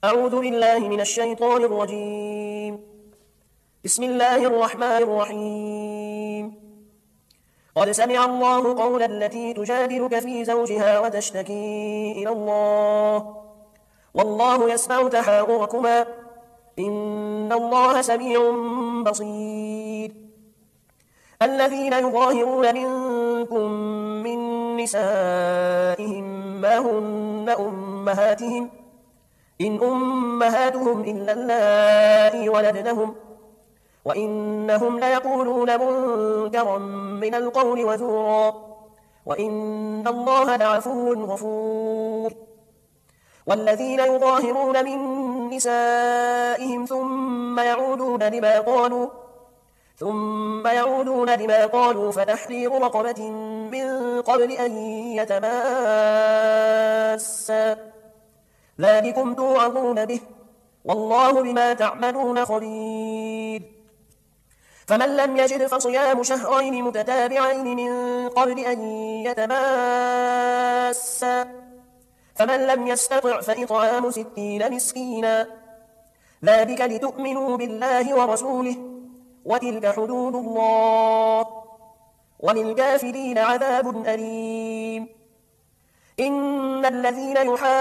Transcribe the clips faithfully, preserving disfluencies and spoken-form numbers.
أعوذ بالله من الشيطان الرجيم. بسم الله الرحمن الرحيم. قد سمع الله قول التي تجادلك في زوجها وتشتكي إلى الله والله يسمع تحاوركما إن الله سميع بصير. الذين يظاهرون منكم من نسائهم ما هن أمهاتهم إن أمهاتهم إلا اللائي ولدنهم وإنهم ليقولون منكرا من القول وزورا وإن الله لعفو غفور. والذين يظاهرون من نسائهم ثم يعودون لما قالوا ثم يعودون لما قالوا فتحرير رقبة من قبل أن يتماسا ذلكم توعظون به والله بما تعملون خبير. فمن لم يجد فصيام شهرين متتابعين من قبل أن يتماسا فمن لم يستطع فإطعام ستين مسكينا ذلك لتؤمنوا بالله ورسوله وتلك حدود الله وللكافرين عذاب أليم. إن الذين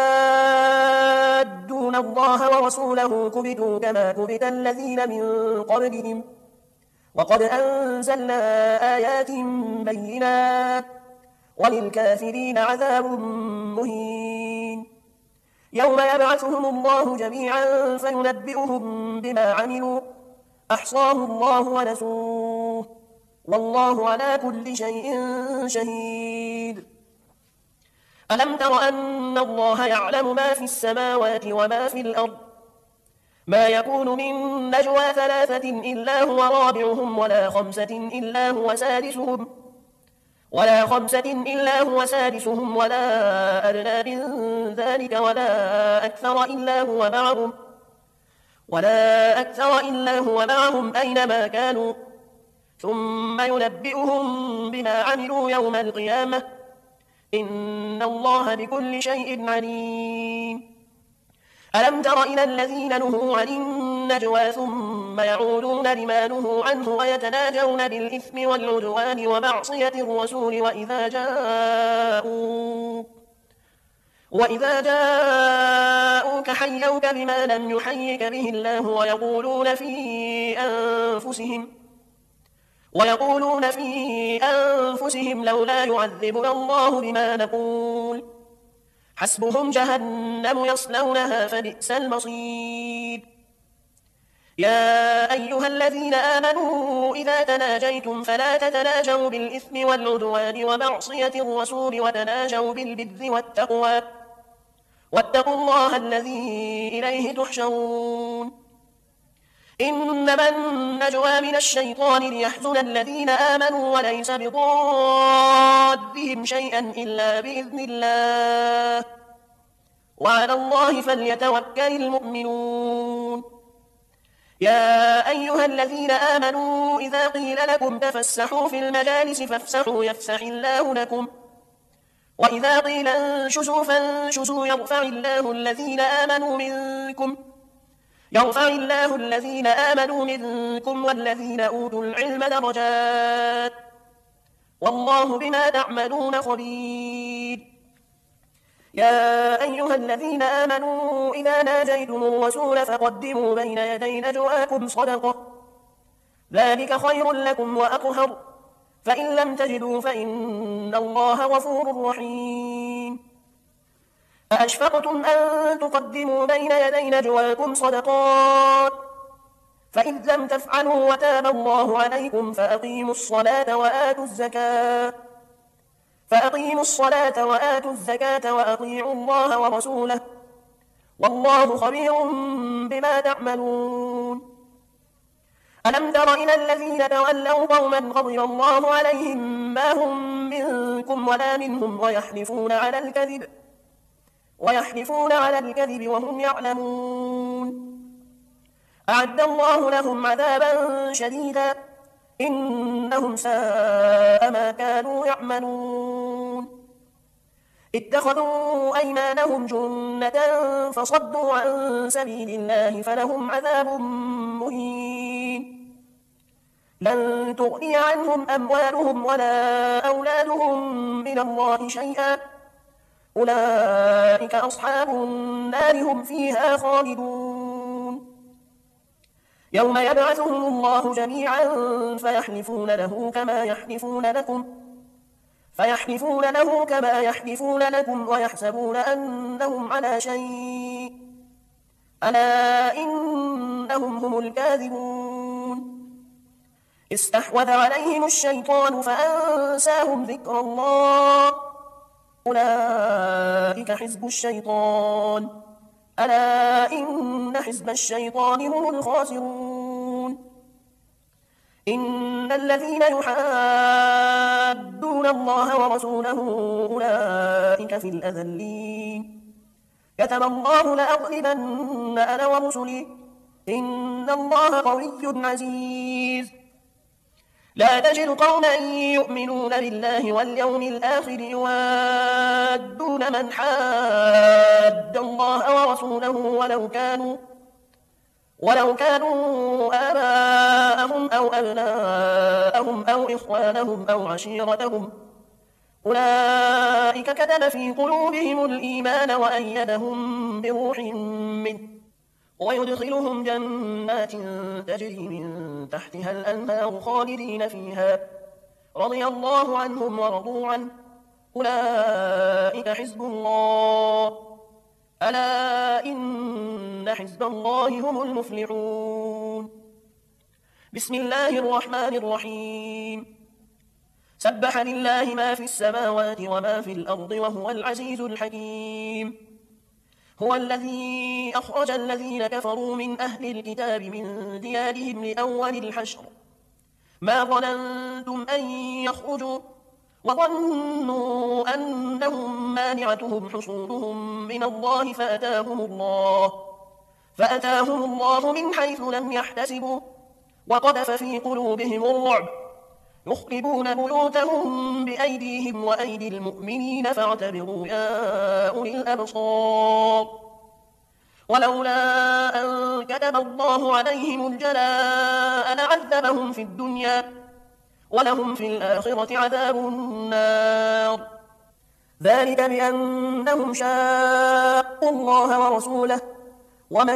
يحادون الله ورسوله كبتوا كما كبت الذين من قبلهم وقد أنزلنا آيات بينات وللكافرين عذاب مهين. يوم يبعثهم الله جميعا فينبئهم بما عملوا أحصاه الله ونسوه والله على كل شيء شهيد. ألم تر أن الله يعلم ما في السماوات وما في الأرض ما يكون من نجوى ثلاثة إلا هو رابعهم ولا خمسة إلا هو سادسهم ولا خمسة إلا هو سادسهم ولا أدنى من ذلك ولا أكثر إلا هو معهم ولا أكثر إلا هو معهم أينما كانوا ثم ينبئهم بما عملوا يوم القيامة إن الله بكل شيء عليم. ألم تر إلى الذين نهوا عن النجوى ثم يعودون لما نهوا عنه ويتناجون بالإثم والعدوان ومعصية الرسول وإذا جاءوك وإذا جاءوك حيوك بما لم يحيك به الله ويقولون في أنفسهم ويقولون في أنفسهم لولا يعذبنا الله بما نقول حسبهم جهنم يصلونها فبئس المصير. يا أيها الذين آمنوا إذا تناجيتم فلا تتناجوا بالإثم والعدوان ومعصية الرسول وتناجوا بالبر والتقوى واتقوا الله الذي إليه تحشرون. إنما النجوى من الشيطان ليحزن الذين آمنوا وليس بضادهم شيئا إلا بإذن الله وعلى الله فليتوكل المؤمنون. يا أيها الذين آمنوا إذا قيل لكم تفسحوا في المجالس فافسحوا يفسح الله لكم وإذا قيل انشزوا فانشزوا يرفع الله الذين آمنوا منكم يرفع الله الذين آمنوا منكم والذين أوتوا العلم درجات والله بما تعملون خبير. يا أيها الذين آمنوا إذا ناجيتم الرسول فقدموا بين يدي نجواكم صدقة ذلك خير لكم وأطهر فإن لم تجدوا فإن الله غفور رحيم. أأشفقتم أن تقدموا بين يدي نجواكم صدقات فإذ لم تفعلوا وتاب الله عليكم فأقيموا الصلاة وآتوا الزكاة فأقيموا الصلاة وآتوا الزكاة وأطيعوا الله ورسوله والله خبير بما تعملون. ألم تر إلى الذين تولوا قوما غضب الله عليهم ما هم منكم ولا منهم ويحلفون على الكذب ويحلفون على الكذب وهم يعلمون أعد الله لهم عذابا شديدا إنهم ساء ما كانوا يعملون. اتخذوا أيمانهم جنة فصدوا عن سبيل الله فلهم عذاب مهين لن تغني عنهم أموالهم ولا أولادهم من الله شيئا أولئك أصحاب النار هم فيها خالدون يوم يبعثهم الله جميعا فيحلفون له كما يحلفون لكم فيحلفون له كما يحلفون لكم ويحسبون أنهم على شيء ألا إنهم هم الكاذبون استحوذ عليهم الشيطان فأنساهم ذكر الله أولئك حزب الشيطان ألا إن حزب الشيطان هم الخاسرون إن الذين يحادون الله ورسوله أولئك في الأذلين كتب الله لأغلبن أنا ورسلي إن الله قوي عزيز لا تجد قوما يؤمنون بالله واليوم الآخر يوادون من حاد الله ورسوله ولو كانوا ولو كانوا آباءهم أو أبناءهم أو إخوانهم أو عشيرتهم أولئك كتب في قلوبهم الإيمان وأيدهم بروح منه ويدخلهم جنات تجري من تحتها الأنهار خالدين فيها رضي الله عنهم ورضوا عنه أولئك حزب الله ألا إن حزب الله هم المفلحون بسم الله الرحمن الرحيم سبح لله ما في السماوات وما في الأرض وهو العزيز الحكيم هو الذي أخرج الذين كفروا من أهل الكتاب من ديارهم لأول الحشر ما ظننتم أن يخرجوا وظنوا أنهم مانعتهم حصولهم من الله فأتاهم الله فأتاهم الله من حيث لم يحتسبوا وقذف في قلوبهم الرعب يخربون بيوتهم بأيديهم وأيدي المؤمنين فاعتبروا يا أولي الأبصار ولولا أن كتب الله عليهم الجلاء لعذبهم في الدنيا ولهم في الآخرة عذاب النار ذلك بأنهم شاقوا الله ورسوله ومن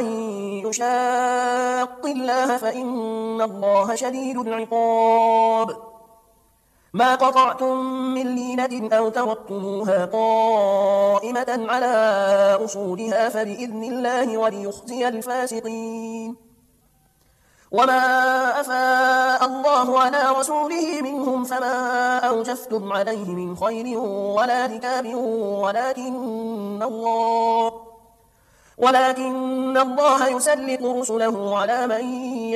يشاق الله فإن الله شديد العقاب ما قطعتم من لينة أو تركتموها قائمة على أصولها فبإذن الله وليخزي الفاسقين وما أفاء الله على رسوله منهم فما أوجفتم عليه من خير ولا ركاب ولكن الله ولكن الله يسلط رسله على من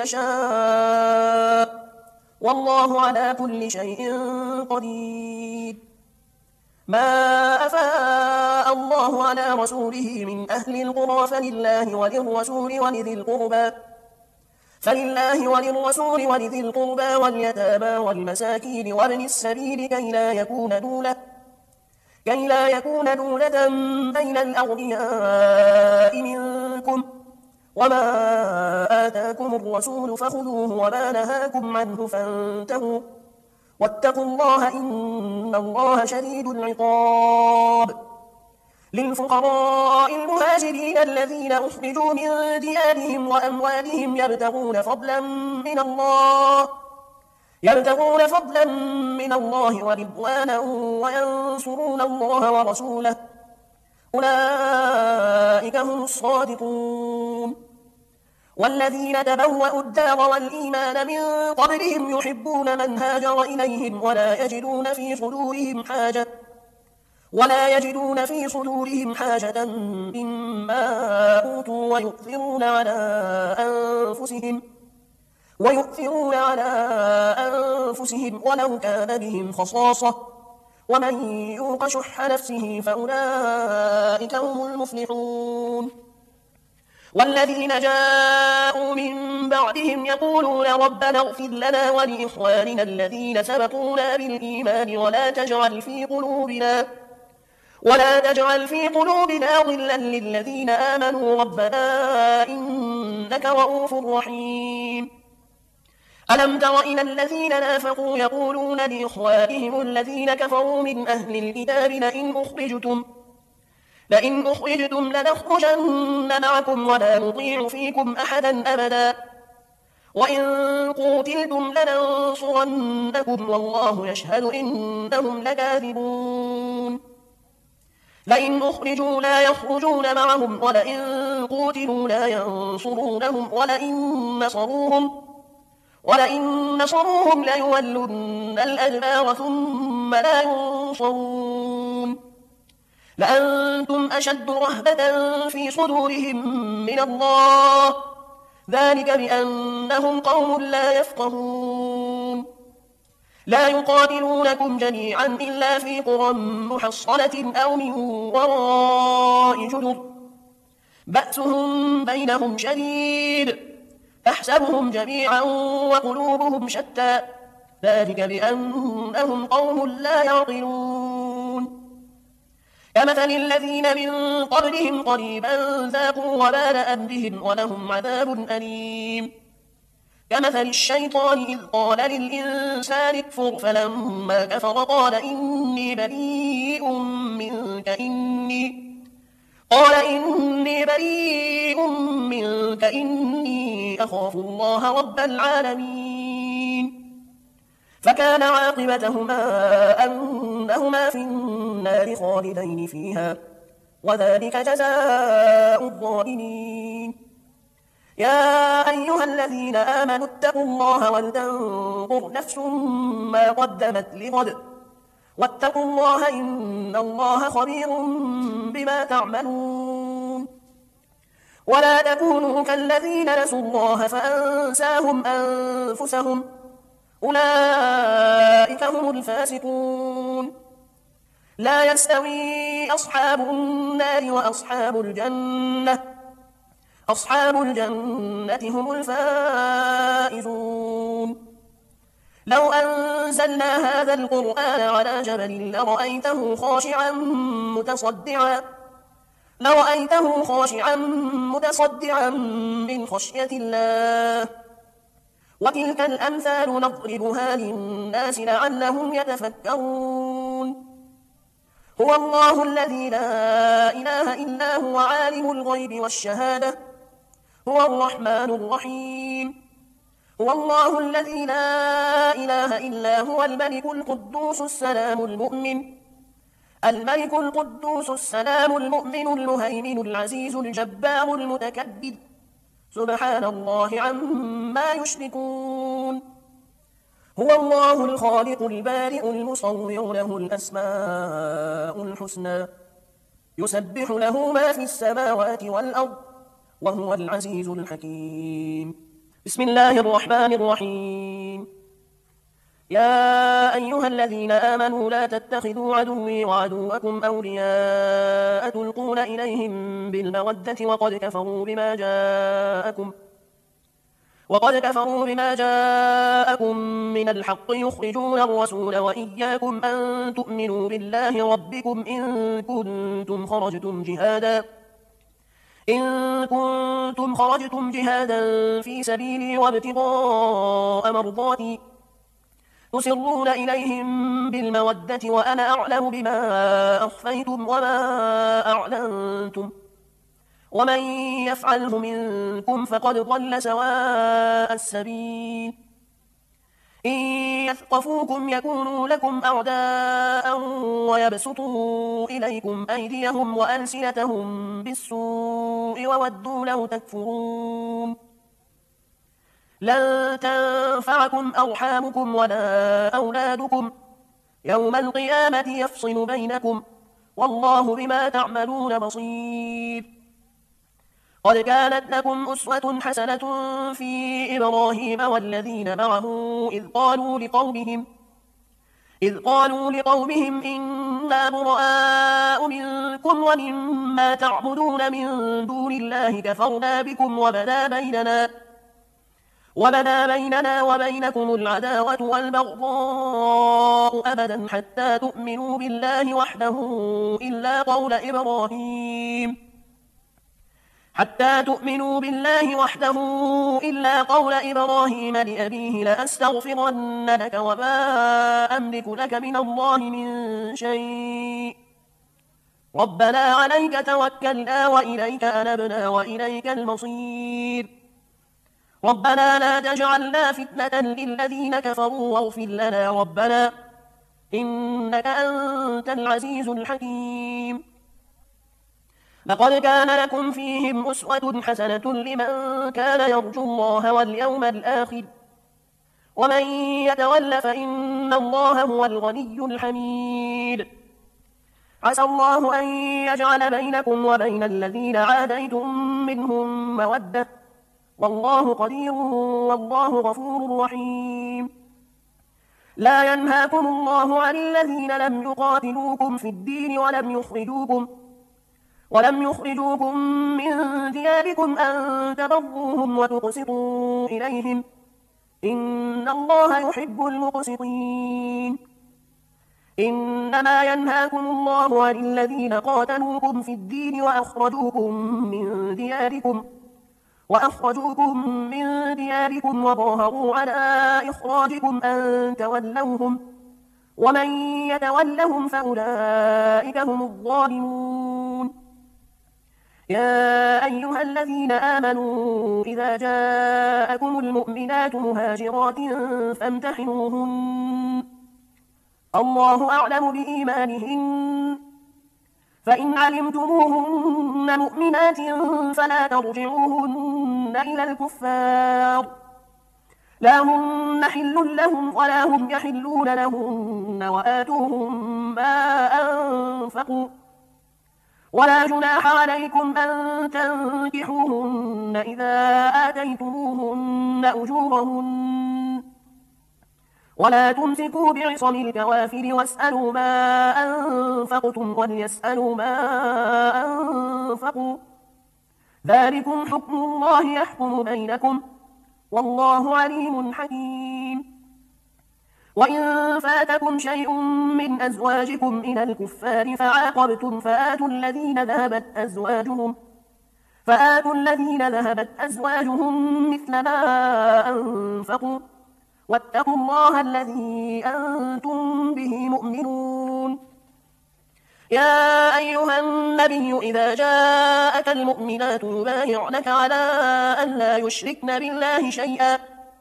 يشاء والله على كل شيء قدير ما أفاء الله على رسوله من أهل القرى فلله وللرسول ولذي القربى فلله وللرسول ولذي القربى واليتامى والمساكين وابن السبيل كي لا يكون دولة كي لا يكون دولة بين الأغنياء منكم وما آتاكم الرسول فخذوه وما نهاكم عنه فانتهوا واتقوا الله إن الله شديد العقاب للفقراء المهاجرين الذين أخرجوا من ديارهم وأموالهم يبتغون فضلا من الله يبتغون فضلا من الله ورضوانا وينصرون الله ورسوله أولئك هم الصادقون والذين تبوأوا الدار والإيمان من قبلهم يحبون من هاجر إليهم ولا يجدون في صدورهم حاجة ولا يجدون في صدورهم حاجة مما أوتوا ويؤثرون على أنفسهم ويؤثرون على أنفسهم ولو كان بهم خصاصة ومن يوق شح نفسه فأولئك هم المفلحون والذين جاءوا من بعدهم يقولون ربنا اغفر لنا ولإخواننا الذين سبقونا بالإيمان ولا تجعل في قلوبنا ولا تجعل في قلوبنا غلا للذين آمنوا ربنا إنك رؤوف رحيم. ألم تر إلى الذين نافقوا يقولون لإخوانهم الذين كفروا من أهل الكتاب لئن أخرجتم لئن أخرجتم لنخرجن معكم ولا نطيع فيكم أحدا أبدا وإن قوتلتم لننصرنكم والله يشهد إنهم لكاذبون. لئن أخرجوا لا يخرجون معهم ولئن قوتلوا لا ينصرونهم ولئن نصروهم ولئن نصروهم ليولن الأدبار ثم لا ينصرون. لأنتم أشد رهبة في صدورهم من الله ذلك بأنهم قوم لا يفقهون. لا يقاتلونكم جميعا إلا في قرى محصنة أو من وراء جدر بأسهم بينهم شديد تحسبهم جميعا وقلوبهم شتى ذلك بأنهم قوم لا يعقلون. كمثل الذين من قبلهم قريبا ذاقوا وبال أمرهم ولهم عذاب أليم. كمثل الشيطان إذ قال للإنسان اكفر فلما كفر قال إني بريء منك إني قال إني بريء منك إني أخاف الله رب العالمين. فكان عاقبتهما أنهما في النار خالدين فيها وذلك جزاء الظالمين. يا أيها الذين آمنوا اتقوا الله ولتنظر نفس ما قدمت لغد واتقوا الله إن الله خبير بما تعملون. ولا تكونوا كالذين نسوا الله فأنساهم أنفسهم أولئك هم الفاسقون. لا يستوي أصحاب النار وأصحاب الجنة أصحاب الجنة هم الفائزون. لو أنزلنا هذا القرآن على جبل لرأيته خاشعا متصدعا لرأيته خاشعا متصدعا من خشية الله. وتلك الأمثال نضربها للناس لعلهم يتفكرون. هو الله الذي لا إله إلا هو عالم الغيب والشهادة هو الرحمن الرحيم. هو الله الذي لا إله إلا هو الملك القدوس السلام المؤمن الملك القدوس السلام المؤمن المهيمن العزيز الجبار المتكبر سبحان الله عما يشركون. هو الله الخالق البارئ المصور له الأسماء الحسنى يسبح له ما في السماوات والأرض وهو العزيز الحكيم. بسم الله الرحمن الرحيم. يا أيها الذين آمنوا لا تتخذوا عدوي وعدوكم أولياء تلقون إليهم بالمودة وقد كفروا بما جاءكم وقد كفروا بما جاءكم من الحق يخرجون الرسول وإياكم أن تؤمنوا بالله ربكم إن كنتم خرجتم جهادا إن كنتم خرجتم جهادا في سبيلي وابتغاء مرضاتي تسرون إليهم بالمودة وأنا أعلم بما أخفيتم وما أعلنتم ومن يفعله منكم فقد ضل سواء السبيل. إن يثقفوكم يكونوا لكم أعداء ويبسطوا إليكم أيديهم وألسنتهم بالسوء وودوا لو تكفرون. لن تنفعكم أرحامكم ولا أولادكم يوم القيامة يفصل بينكم والله بما تعملون بصير. قد كانت لكم أسوة حسنة في إبراهيم والذين معه إذ قالوا لقومهم إذ قالوا لقومهم إنا براء منكم ومما تعبدون من دون الله كفرنا بكم وبدا بيننا وبدا بيننا وبينكم العداوة والبغضاء أبدا حتى تؤمنوا بالله وحده إلا قول إبراهيم حتى تؤمنوا بالله وحده إلا قول إبراهيم لأبيه لأستغفرن لك وما أملك لك من الله من شيء ربنا عليك توكلنا وإليك أنبنا وإليك المصير ربنا لا تجعلنا فتنة للذين كفروا واغفر لنا ربنا إنك أنت العزيز الحكيم لقد كان لكم فيهم أسوة حسنة لمن كان يرجو الله واليوم الآخر ومن يتول فإن الله هو الغني الحميد عسى الله أن يجعل بينكم وبين الذين عاديتم منهم مودة والله قدير والله غفور رحيم لا ينهاكم الله عن الذين لم يقاتلوكم في الدين ولم يخرجوكم ولم يخرجوكم من دياركم أن تبروهم وتقسطوا إليهم إن الله يحب المقسطين إنما ينهاكم الله عن الذين قاتلوكم في الدين وأخرجوكم من دياركم وأخرجوكم من دياركم وظاهروا على إخراجكم أن تولوهم ومن يتولهم فأولئك هم الظالمون يا أيها الذين آمنوا إذا جاءكم المؤمنات مهاجرات فامتحنوهن الله أعلم بإيمانهن فإن علمتموهن مؤمنات فلا ترجعوهن إلى الكفار لا هن حل لهم ولا هم يحلون لهن وآتوهم ما أنفقوا ولا جناح عليكم أن تنكحوهن إذا آتيتموهن أجورهن ولا تمسكوا بعصم الكوافر واسألوا ما أنفقتم وليسألوا ما أنفقوا ذلكم حكم الله يحكم بينكم والله عليم حكيم وإن فاتكم شيء من أزواجكم إلى الكفار فعاقبتم فآتوا الذين ذهبت أزواجهم فآتوا الذين ذهبت أزواجهم مثل ما أنفقوا واتقوا الله الذي أنتم به مؤمنون يا أيها النبي إذا جاءك المؤمنات يبايعنك على أن لا يشركن بالله شيئا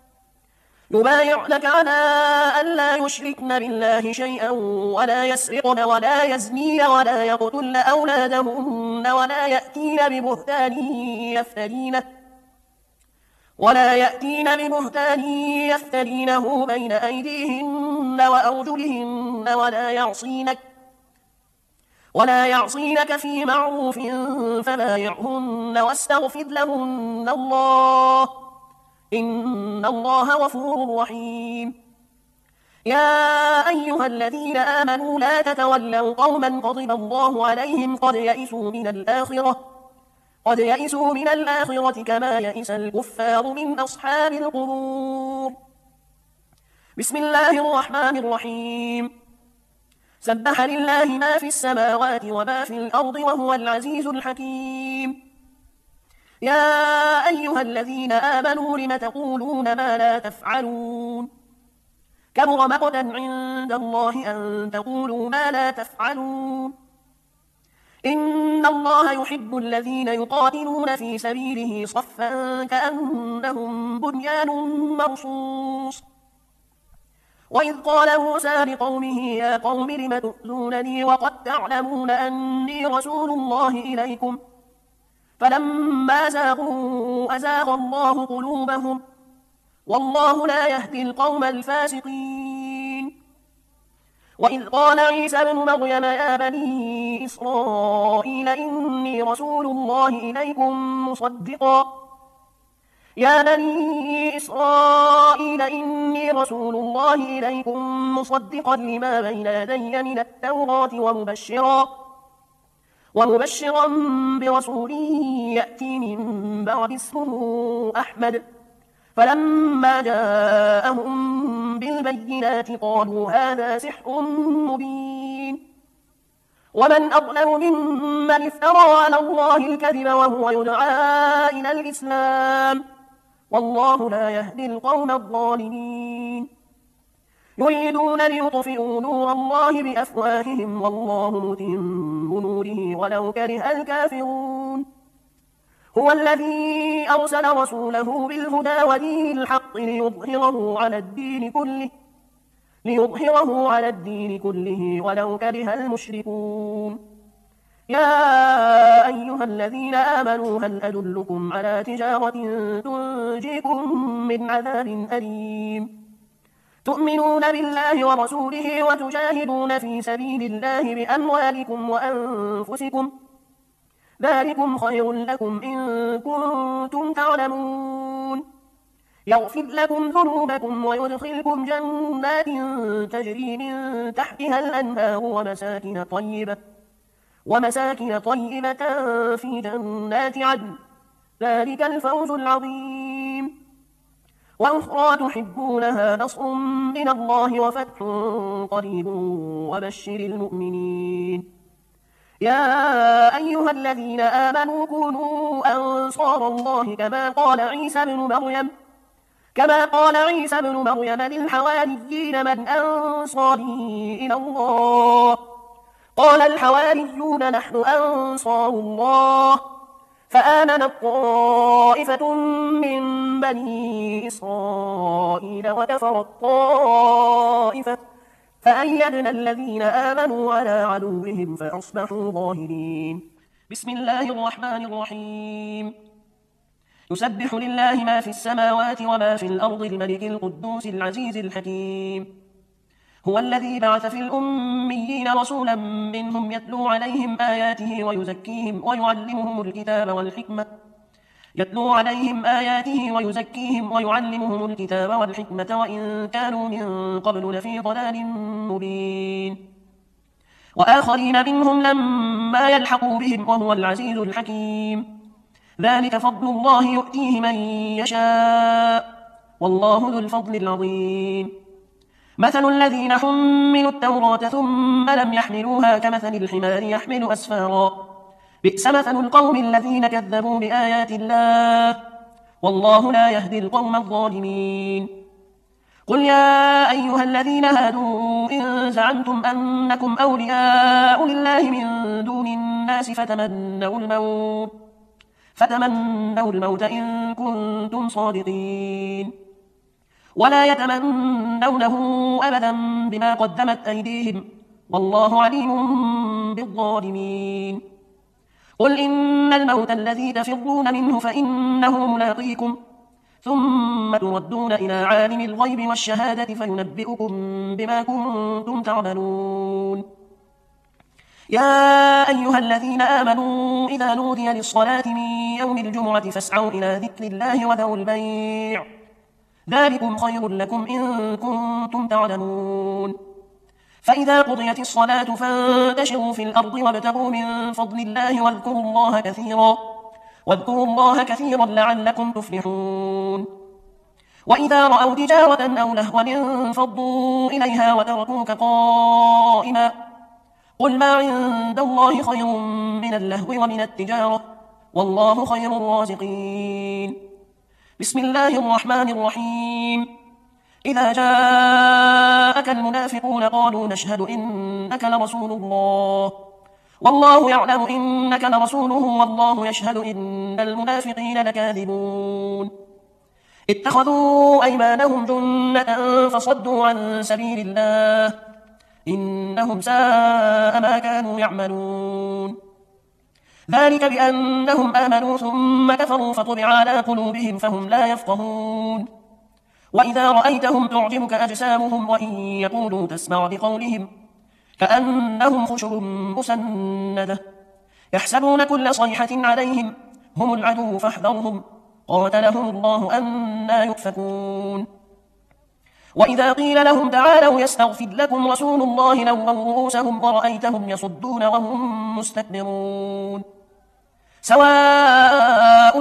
يبايعنك على أن لا يشركن بالله شيئا ولا يسرقن ولا يزنين ولا يقتلن أولادهن ولا يأتين ببهتان يفترينه ولا يأتين ببهتان يفترينه بين أيديهن وأرجلهن ولا يعصينك ولا يعصينك في معروف فبايعهن واستغفر لهن الله إن الله غفور رحيم يا أيها الذين آمنوا لا تتولوا قوما غضب الله عليهم قد يئسوا من الآخرة قد يئسوا من الآخرة كما يئس الكفار من أصحاب القبور بسم الله الرحمن الرحيم سبح لله ما في السماوات وما في الأرض وهو العزيز الحكيم يا أيها الذين آمنوا لم تقولون ما لا تفعلون كبر مقتا عند الله أن تقولوا ما لا تفعلون إن الله يحب الذين يقاتلون في سبيله صفا كأنهم بنيان مرصوص وإذ قال موسى لقومه يا قوم لم تؤذونني وقد تعلمون أني رسول الله إليكم فلما زاغوا أزاغ الله قلوبهم والله لا يهدي القوم الفاسقين وإذ قال عيسى ابن مريم يا بني إسرائيل إني رسول الله إليكم مصدقا يا بني إسرائيل إني رسول الله إليكم مصدقا لما بين يدي من التوراة ومبشرا ومبشرا برسول يأتي من بعد اسمه أحمد فلما جاءهم بالبينات قالوا هذا سحر مبين ومن أظلم ممن افترى على الله الكذب وهو يدعى إلى الإسلام والله لا يهدي القوم الظالمين يريدون ليطفئوا نور الله بأفواههم والله متم نوره ولو كره الكافرون هو الذي أرسل رسوله بالهدى ودين الحق ليظهره على الدين كله ليظهره على الدين كله ولو كره المشركون يا أيها الذين آمنوا هل أدلكم على تجارة تنجيكم من عذاب أليم تؤمنون بالله ورسوله وتجاهدون في سبيل الله بأموالكم وأنفسكم ذلكم خير لكم إن كنتم تعلمون يغفر لكم ذنوبكم ويدخلكم جنات تجري من تحتها الأنهار ومساكن طيبة ومساكن طيبة في جنات عدن ذلك الفوز العظيم وأخرى تحبونها نصر من الله وفتح قريب وبشر المؤمنين يا أيها الذين آمنوا كونوا أنصار الله كما قال عيسى بن مريم كما قال عيسى بن مريم للحواريين من أنصاري إلى الله قال الحواريون نحن أنصار الله فآمنت طائفة من بني إسرائيل وكفرت طائفة فأيدنا الذين آمنوا على عدوهم فأصبحوا ظاهرين بسم الله الرحمن الرحيم يسبح لله ما في السماوات وما في الأرض الملك القدوس العزيز الحكيم هو الذي بعث في الأميين رسولا منهم يتلو عليهم آياته ويزكيهم ويعلمهم الكتاب والحكمة يتلو عليهم آياته ويزكيهم ويعلمهم الكتاب والحكمة وإن كانوا من قبل لفي ضلال مبين وآخرين منهم لما يلحقوا بهم وهو العزيز الحكيم ذلك فضل الله يؤتيه من يشاء والله ذو الفضل العظيم مثل الذين حملوا التوراة ثم لم يحملوها كمثل الحمار يحمل أسفارا بئس مثل القوم الذين كذبوا بآيات الله والله لا يهدي القوم الظالمين قل يا أيها الذين هادوا إن زعمتم أنكم أولياء لله من دون الناس فتمنوا الموت فتمنوا الموت إن كنتم صادقين ولا يتمنونه أبدا بما قدمت أيديهم والله عليم بالظالمين قل إن الموت الذي تفرون منه فإنه ملاقيكم ثم تردون إلى عالم الغيب والشهادة فينبئكم بما كنتم تعملون يا أيها الذين آمنوا إذا نودي للصلاة من يوم الجمعة فاسعوا إلى ذكر الله وذروا البيع ذلكم خير لكم إن كنتم تعلمون فإذا قضيت الصلاة فانتشروا في الأرض وابتغوا من فضل الله واذكروا الله كثيرا واذكروا الله كثيرا لعلكم تفلحون وإذا رأوا تجارة أو لهوا انفضوا إليها وتركوك قائما قل ما عند الله خير من اللهو ومن التجارة والله خير الرازقين بسم الله الرحمن الرحيم إذا جاءك المنافقون قالوا نشهد إنك لرسول الله والله يعلم إنك لرسوله والله يشهد إن المنافقين لكاذبون اتخذوا أيمانهم جنة فصدوا عن سبيل الله إنهم ساء ما كانوا يعملون ذلك بأنهم آمنوا ثم كفروا فطبع على قلوبهم فهم لا يفقهون وإذا رأيتهم تعجبك أجسامهم وإن يقولوا تسمع بقولهم كأنهم خشب مسندة يحسبون كل صيحة عليهم هم العدو فاحذرهم قاتلهم الله أنى يؤفكون وإذا قيل لهم تعالوا يستغفر لكم رسول الله لووا رؤوسهم ورأيتهم يصدون وهم مستكبرون سواء عليهم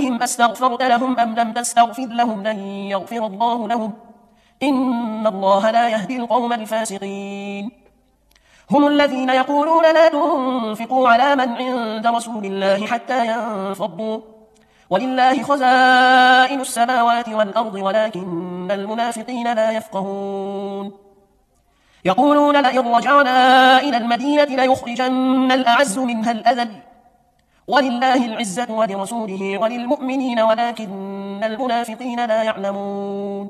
عليهم أستغفرت لهم أم لم تستغفر لهم لن يغفر الله لهم إن الله لا يهدي القوم الفاسقين. هم الذين يقولون لا تنفقوا على من عند رسول الله حتى ينفضوا ولله خزائن السماوات والأرض ولكن المنافقين لا يفقهون. يقولون لئن رجعنا إلى المدينة ليخرجن الأعز منها الأذل ولله العزة ولرسوله وللمؤمنين ولكن المنافقين لا يعلمون.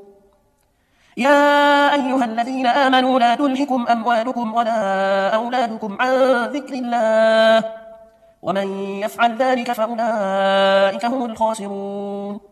يا أيها الذين آمنوا لا تلهكم أموالكم ولا أولادكم عن ذكر الله ومن يفعل ذلك فأولئك هم الخاسرون.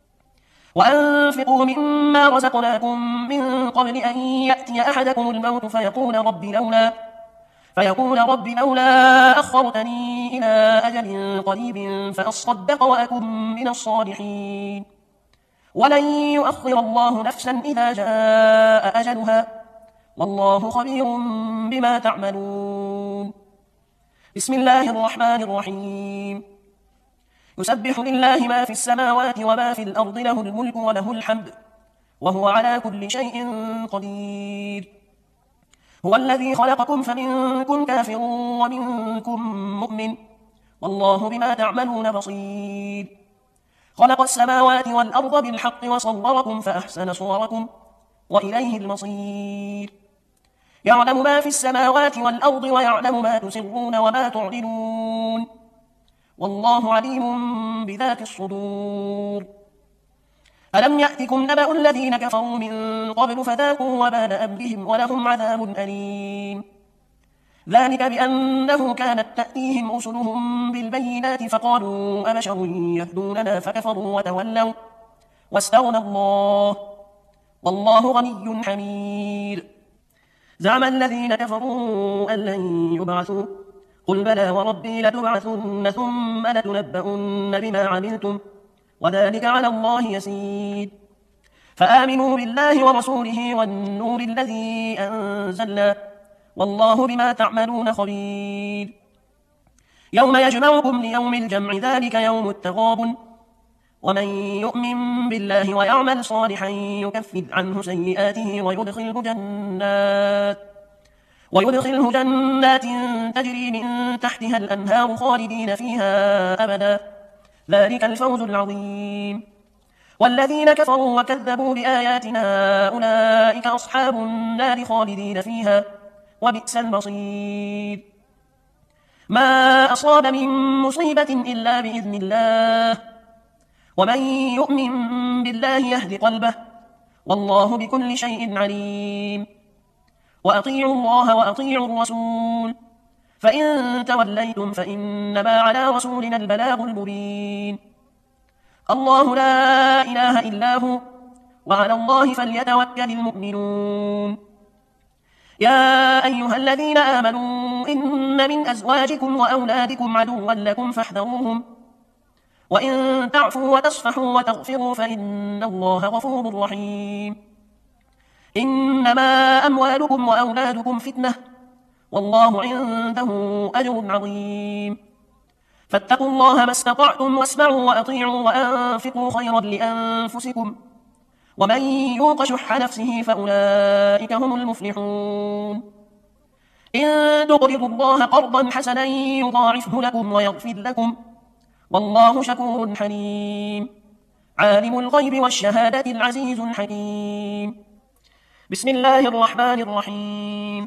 وأنفقوا مما رزقناكم من قبل أن يأتي أحدكم الموت فيقول رب لولا فيقول رب لولا أخرتني إلى أجل قريب فأصدق وأكن من الصالحين ولن يؤخر الله نفسا إذا جاء أجلها والله خبير بما تعملون. بسم الله الرحمن الرحيم. يسبح لله ما في السماوات وما في الأرض له الملك وله الحمد وهو على كل شيء قدير. هو الذي خلقكم فمنكم كافر ومنكم مؤمن والله بما تعملون بصير. خلق السماوات والأرض بالحق وصوركم فأحسن صوركم وإليه المصير. يعلم ما في السماوات والأرض ويعلم ما تسرون وما تعلنون والله عليم بذات الصدور. ألم يأتكم نبأ الذين كفروا من قبل فذاقوا وبال أمرهم ولهم عذاب أليم. ذلك بأنه كانت تأتيهم رسلهم بالبينات فقالوا أبشر يهدوننا فكفروا وتولوا واستغنى الله والله غني حميد. زعم الذين كفروا أن لن يبعثوا قل بلى وربي لتبعثن ثم لتنبؤن بما عملتم وذلك على الله يسير. فآمنوا بالله ورسوله والنور الذي أنزلنا والله بما تعملون خبير. يوم يجمعكم ليوم الجمع ذلك يوم التغابن ومن يؤمن بالله ويعمل صالحا يكفر عنه سيئاته ويدخله جنات ويدخله جنات تجري من تحتها الأنهار خالدين فيها أبدا ذلك الفوز العظيم. والذين كفروا وكذبوا بآياتنا أولئك أصحاب النار خالدين فيها وبئس المصير. ما أصاب من مصيبة إلا بإذن الله ومن يؤمن بالله يهد قلبه والله بكل شيء عليم. وأطيعوا الله وأطيعوا الرسول فإن توليتم فإنما على رسولنا البلاغ المبين. الله لا إله إلا هو وعلى الله فليتوكل المؤمنون. يا أيها الذين آمنوا إن من أزواجكم وأولادكم عدوا لكم فاحذروهم وإن تعفوا وتصفحوا وتغفروا فإن الله غفور رحيم. إنما أموالكم وأولادكم فتنة والله عنده أجر عظيم. فاتقوا الله ما استطعتم واسمعوا وأطيعوا وأنفقوا خيرا لأنفسكم ومن يوق شح نفسه فأولئك هم المفلحون. إن تقرضوا الله قرضا حسنا يضاعفه لكم ويغفر لكم والله شكور حليم. عالم الغيب والشهادة العزيز الحكيم. بسم الله الرحمن الرحيم.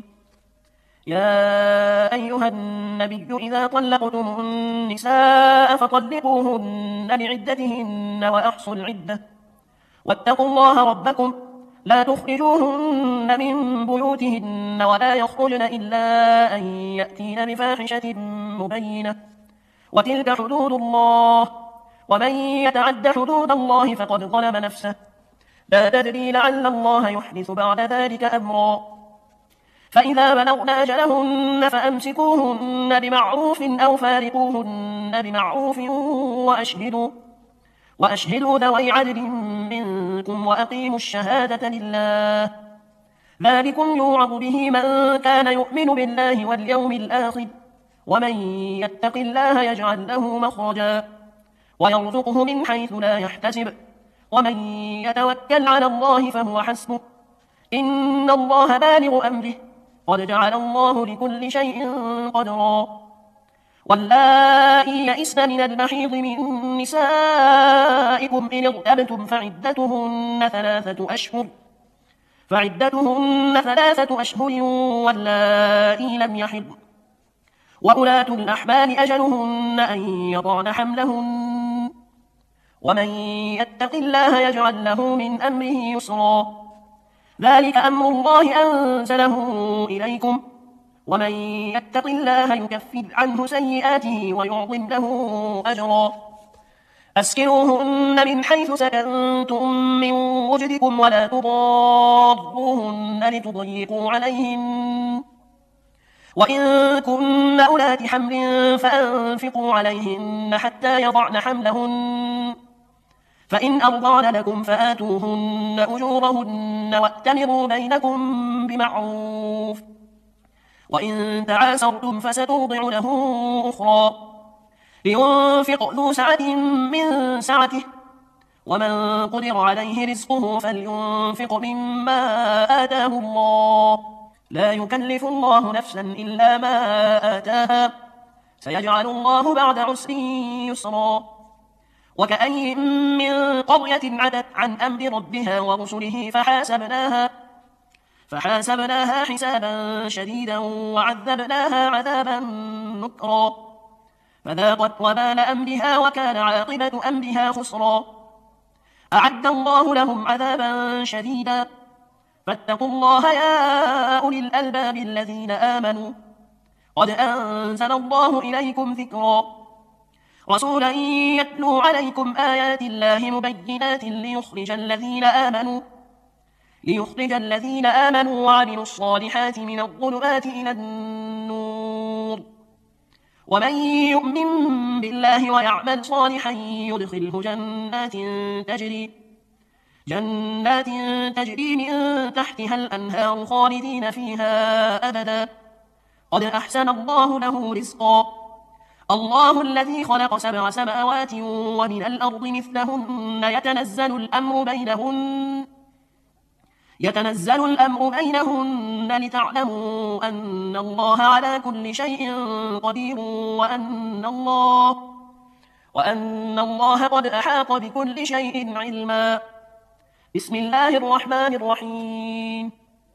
يا أيها النبي إذا طلقتم النساء فطلقوهن لعدتهن وأحصوا العدة واتقوا الله ربكم لا تخرجوهن من بيوتهن ولا يخرجن إلا أن يأتين بفاحشة مبينة وتلك حدود الله ومن يتعد حدود الله فقد ظلم نفسه لا تدري لعل الله يحدث بعد ذلك أمرا. فإذا بلغن أجلهن فأمسكوهن بمعروف أو فارقوهن بمعروف وأشهدوا وأشهدوا ذوي عدل منكم وأقيموا الشهادة لله ذلكم يوعظ به من كان يؤمن بالله واليوم الآخر ومن يتق الله يجعل له مخرجا ويرزقه من حيث لا يحتسب ومن يتوكل على الله فهو حسبه إن الله بالغ أمره قد جعل الله لكل شيء قدرا واللائي يئسن من المحيض من نسائكم إن ارتبتم فعدتهن ثلاثة أشهر فعدتهن ثلاثة أشهر واللائي لم يحضن وأولاة الأحمال أجلهن أن يضعن حملهن ومن يتق الله يجعل له من أمره يسرا ذلك أمر الله أنزله إليكم ومن يتق الله يكفر عنه سيئاته ويعظم له أجرا أسكنوهن من حيث سكنتم من وجدكم ولا تضاروهن لتضيقوا عليهن وإن كن أولات حمل فأنفقوا عليهن حتى يضعن حملهن فإن أرضعن لكم فآتوهن أجورهن وأتمروا بينكم بمعروف وإن تعاسرتم فسترضع له أخرى لينفق ذو سعة من سعته ومن قدر عليه رزقه فلينفق مما آتاه الله لا يكلف الله نفسا إلا ما آتاها سيجعل الله بعد عسر يسرا وكأي من قرية عتت عن أمر ربها ورسله فحاسبناها فحاسبناها حسابا شديدا وعذبناها عذابا نكرا فذاقت وبال أمرها وكان عاقبة أمرها خسرا أعد الله لهم عذابا شديدا فاتقوا الله يا أولي الألباب الذين آمنوا قد أنزل الله إليكم ذكرا رسولا يتلو عليكم آيات الله مبينات ليخرج الذين آمنوا ليخرج الذين آمنوا وعملوا الصالحات من الظلمات إلى النور ومن يؤمن بالله ويعمل صالحا يدخله جنات تجري جنات تجري من تحتها الأنهار خالدين فيها أبدا قد أحسن الله له رزقا الله الذي خلق سبع سماوات ومن الأرض مثلهن يتنزل الأمر بينهن يتنزل الأمر بينهن لتعلموا أن الله على كل شيء قدير وأن الله وأن الله قد أحاط بكل شيء علما بسم الله الرحمن الرحيم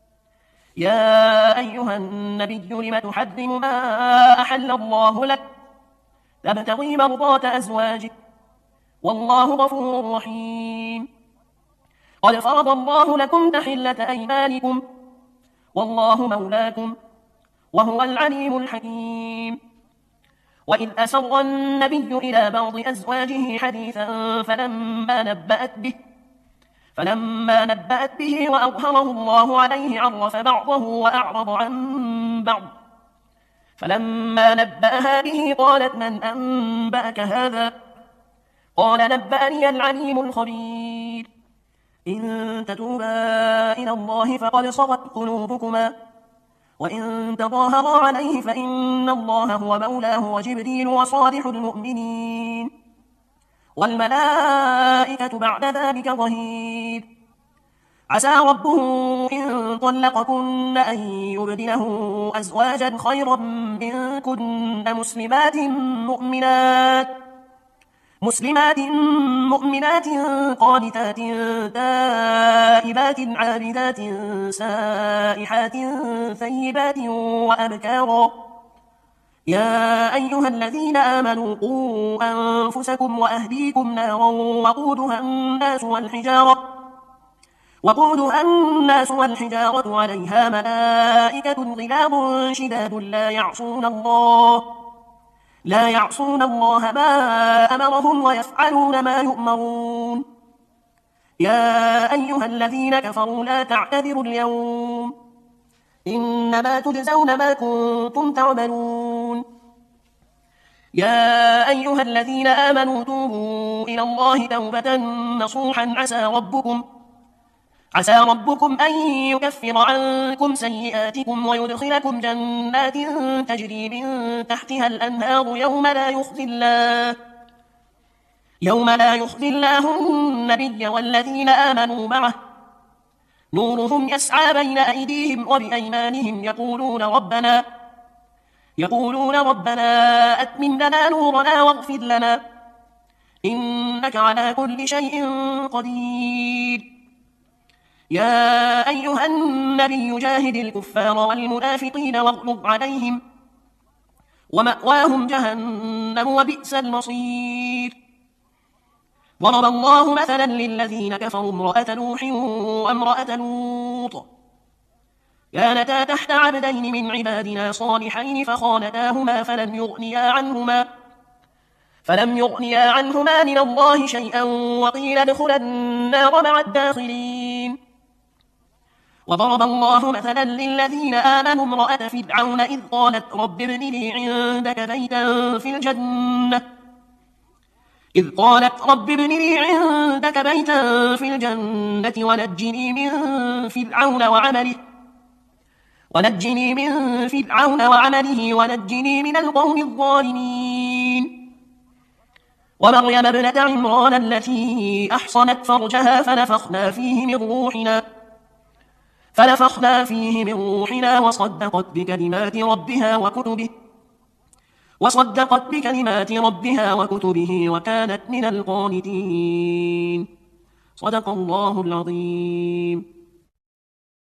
يا أيها النبي لم تحرم ما أحل الله لك تبتغي مرضات أزواجك والله غفور رحيم قد فرض الله لكم تحلة أيمانكم والله مولاكم وهو العليم الحكيم وإذ أسر النبي إلى بعض أزواجه حديثا فلما نبأت به فلما نبأت به وأظهره الله عليه عرف بعضه وأعرض عن بعض فلما نبأها به قالت من أنبأك هذا قال نبأني العليم الخبير إن تتوبا إلى الله فقد صغت قلوبكما وإن تظاهرا عليه فإن الله هو مولاه وجبريل وصالح المؤمنين والملائكة بعد ذلك ظهير عسى ربه إن طلقكن أن يبدله أزواجا خيرا منكن مسلمات مؤمنات مسلمات مؤمنات قانتات تائبات عابدات سائحات ثيبات وأبكارا يا أيها الذين آمنوا قوا أنفسكم وأهليكم نارا وقودها الناس والحجارة وقودها الناس والحجارة عليها ملائكة غلاظ شداد لا يعصون الله لا يعصون الله ما أمرهم ويفعلون ما يؤمرون يا أيها الذين كفروا لا تعتذروا اليوم إنما تجزون ما كنتم تعملون يا أيها الذين آمنوا توبوا إلى الله توبة نصوحا عسى ربكم عسى ربكم أن يكفر عنكم سيئاتكم ويدخلكم جنات تجري من تحتها الأنهار يوم لا يخزي الله يوم لا يخزي الله النبي والذين آمنوا معه نورهم يسعى بين أيديهم وبأيمانهم يقولون ربنا يقولون ربنا أتمم لنا نورنا واغفر لنا إنك على كل شيء قدير. يا أيها النبي جاهد الكفار والمنافقين واغلظ عليهم ومأواهم جهنم وبئس المصير. ضرب الله مثلا للذين كفروا امرأة نوح وامرأة لوط كانتا تحت عبدين من عبادنا صالحين فخانتاهما فلم يغنيا عنهما فلم يغنيا عنهما من الله شيئا وقيل ادخلا النار مع الداخلين. وضرب الله مثلا للذين آمنوا امرأة فرعون إذ قالت رب ابن لي عندك بيتا في الجنة إذ قالت رب ابن لي عندك بيتا في الجنة ونجني من فرعون وعمله ونجني من فرعون وعمله ونجني من القوم الظالمين. ومريم ابنة عمران التي أحصنت فرجها فنفخنا فيه من روحنا فنفخنا فيه من روحنا وصدقت بكلمات ربها وكتبه وصدقت بكلمات ربها وكتبه وكانت من القانتين. صدق الله العظيم.